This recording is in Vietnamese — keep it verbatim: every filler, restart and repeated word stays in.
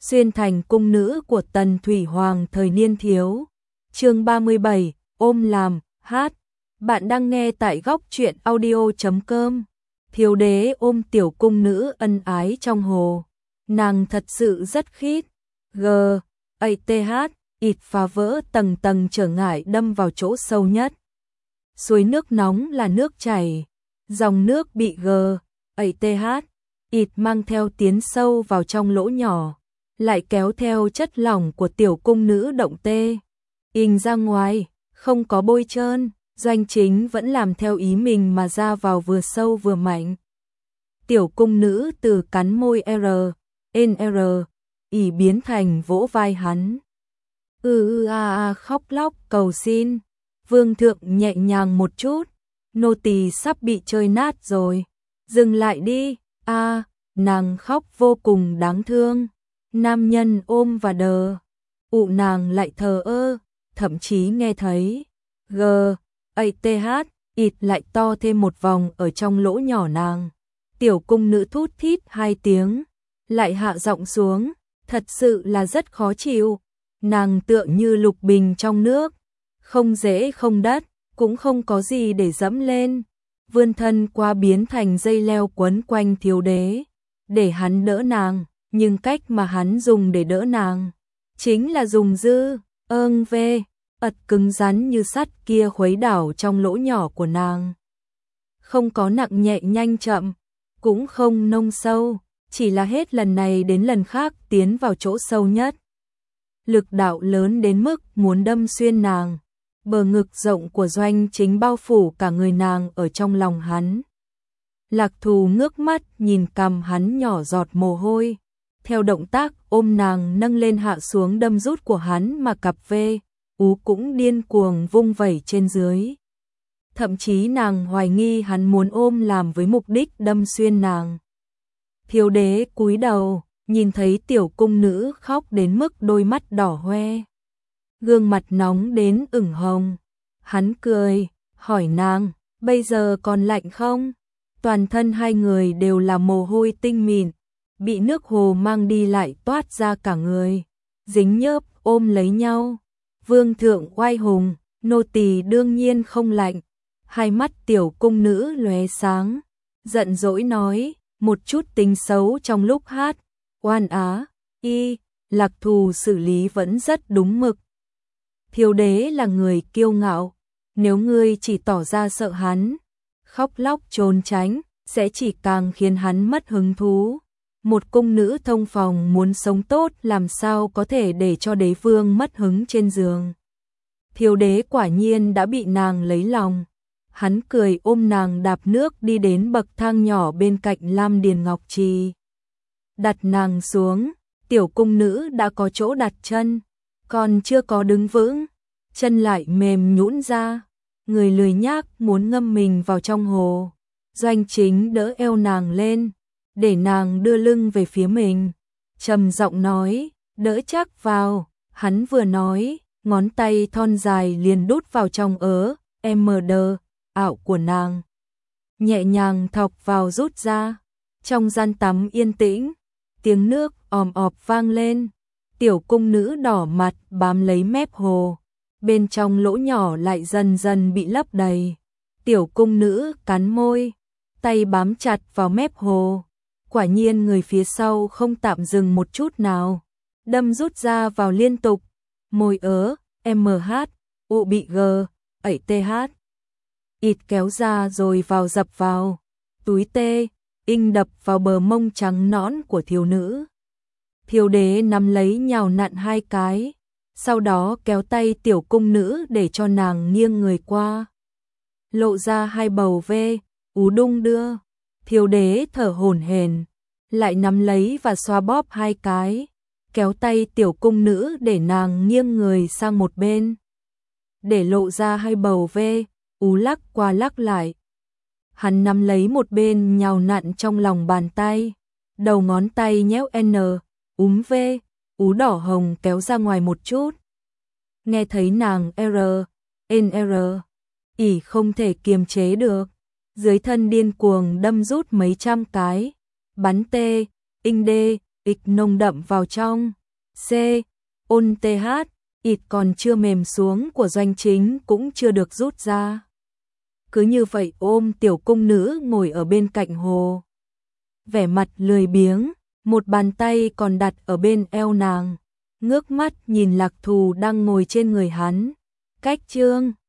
xuyên thành cung nữ của Tần Thủy Hoàng thời niên thiếu. Chương ba mươi bảy, ôm làm, hát. Bạn đang nghe tại góc truyện audio chấm com. Thiếu đế ôm tiểu cung nữ ân ái trong hồ. Nàng thật sự rất khít. G, A T H, ịt phá vỡ tầng tầng trở ngại đâm vào chỗ sâu nhất. Suối nước nóng là nước chảy. Dòng nước bị G, A T H, ịt mang theo tiến sâu vào trong lỗ nhỏ. Lại kéo theo chất lỏng của tiểu cung nữ động tê. Ình ra ngoài, không có bôi trơn. Doanh Chính vẫn làm theo ý mình mà ra vào vừa sâu vừa mạnh. Tiểu cung nữ từ cắn môi R, N R, ỉ biến thành vỗ vai hắn. Ư ư a a khóc lóc cầu xin. Vương thượng nhẹ nhàng một chút. Nô tỳ sắp bị chơi nát rồi. Dừng lại đi. A, nàng khóc vô cùng đáng thương. Nam nhân ôm và đờ. Ụ nàng lại thờ ơ, thậm chí nghe thấy. G, A T H, ịt lại to thêm một vòng ở trong lỗ nhỏ nàng. Tiểu cung nữ thút thít hai tiếng, lại hạ giọng xuống, thật sự là rất khó chịu. Nàng tựa như lục bình trong nước, không dễ không đất, cũng không có gì để dẫm lên. Vươn thân qua biến thành dây leo quấn quanh thiếu đế, để hắn đỡ nàng, nhưng cách mà hắn dùng để đỡ nàng, chính là dùng dư, ơn về. Ật cứng rắn như sắt kia khuấy đảo trong lỗ nhỏ của nàng. Không có nặng nhẹ nhanh chậm, cũng không nông sâu, chỉ là hết lần này đến lần khác tiến vào chỗ sâu nhất. Lực đạo lớn đến mức muốn đâm xuyên nàng, bờ ngực rộng của Doanh Chính bao phủ cả người nàng ở trong lòng hắn. Lạc Thù ngước mắt nhìn cằm hắn nhỏ giọt mồ hôi, theo động tác ôm nàng nâng lên hạ xuống đâm rút của hắn mà cặp vê. Ú cũng điên cuồng vung vẩy trên dưới. Thậm chí nàng hoài nghi hắn muốn ôm làm với mục đích đâm xuyên nàng. Thiếu đế cúi đầu, nhìn thấy tiểu cung nữ khóc đến mức đôi mắt đỏ hoe. Gương mặt nóng đến ửng hồng. Hắn cười, hỏi nàng, bây giờ còn lạnh không? Toàn thân hai người đều là mồ hôi tinh mịn, bị nước hồ mang đi lại toát ra cả người. Dính nhớp ôm lấy nhau. Vương thượng oai hùng, nô tỳ đương nhiên không lạnh. Hai mắt tiểu cung nữ lóe sáng, giận dỗi nói, một chút tính xấu trong lúc hát. Oan á, y, Lạc Thù xử lý vẫn rất đúng mực. Thiếu đế là người kiêu ngạo, nếu ngươi chỉ tỏ ra sợ hắn, khóc lóc trốn tránh, sẽ chỉ càng khiến hắn mất hứng thú. Một cung nữ thông phòng muốn sống tốt làm sao có thể để cho đế vương mất hứng trên giường. Thiếu đế quả nhiên đã bị nàng lấy lòng. Hắn cười ôm nàng đạp nước đi đến bậc thang nhỏ bên cạnh Lam Điền Ngọc Trì. Đặt nàng xuống, tiểu cung nữ đã có chỗ đặt chân, còn chưa có đứng vững, chân lại mềm nhũn ra. Người lười nhác muốn ngâm mình vào trong hồ. Doanh Chính đỡ eo nàng lên, để nàng đưa lưng về phía mình, trầm giọng nói, đỡ chắc vào. Hắn vừa nói, ngón tay thon dài liền đút vào trong ớ em đê ảo của nàng, nhẹ nhàng thọc vào rút ra. Trong gian tắm yên tĩnh, tiếng nước òm ọp vang lên. Tiểu cung nữ đỏ mặt bám lấy mép hồ, bên trong lỗ nhỏ lại dần dần bị lấp đầy. Tiểu cung nữ cắn môi, tay bám chặt vào mép hồ. Quả nhiên người phía sau không tạm dừng một chút nào, đâm rút ra vào liên tục. Môi ớ, em hát, ụ bị G, A T H, ịt kéo ra rồi vào dập vào. Túi tê, inh đập vào bờ mông trắng nõn của thiếu nữ. Thiếu đế nắm lấy nhào nặn hai cái, sau đó kéo tay tiểu cung nữ để cho nàng nghiêng người qua. Lộ ra hai bầu vê, ú đung đưa. Thiếu đế thở hổn hển, lại nắm lấy và xoa bóp hai cái, kéo tay tiểu cung nữ để nàng nghiêng người sang một bên, để lộ ra hai bầu vê, ú lắc qua lắc lại. Hắn nắm lấy một bên nhào nặn trong lòng bàn tay, đầu ngón tay nhéo N, úm vê, ú đỏ hồng kéo ra ngoài một chút. Nghe thấy nàng R, N R, ỉ không thể kiềm chế được. Dưới thân điên cuồng đâm rút mấy trăm cái, bắn tê, inh đê, ịch nồng đậm vào trong. C. Ôn th, ịt còn chưa mềm xuống của Doanh Chính cũng chưa được rút ra. Cứ như vậy ôm tiểu cung nữ ngồi ở bên cạnh hồ. Vẻ mặt lười biếng, một bàn tay còn đặt ở bên eo nàng. Ngước mắt nhìn Lạc Thù đang ngồi trên người hắn. Cách chương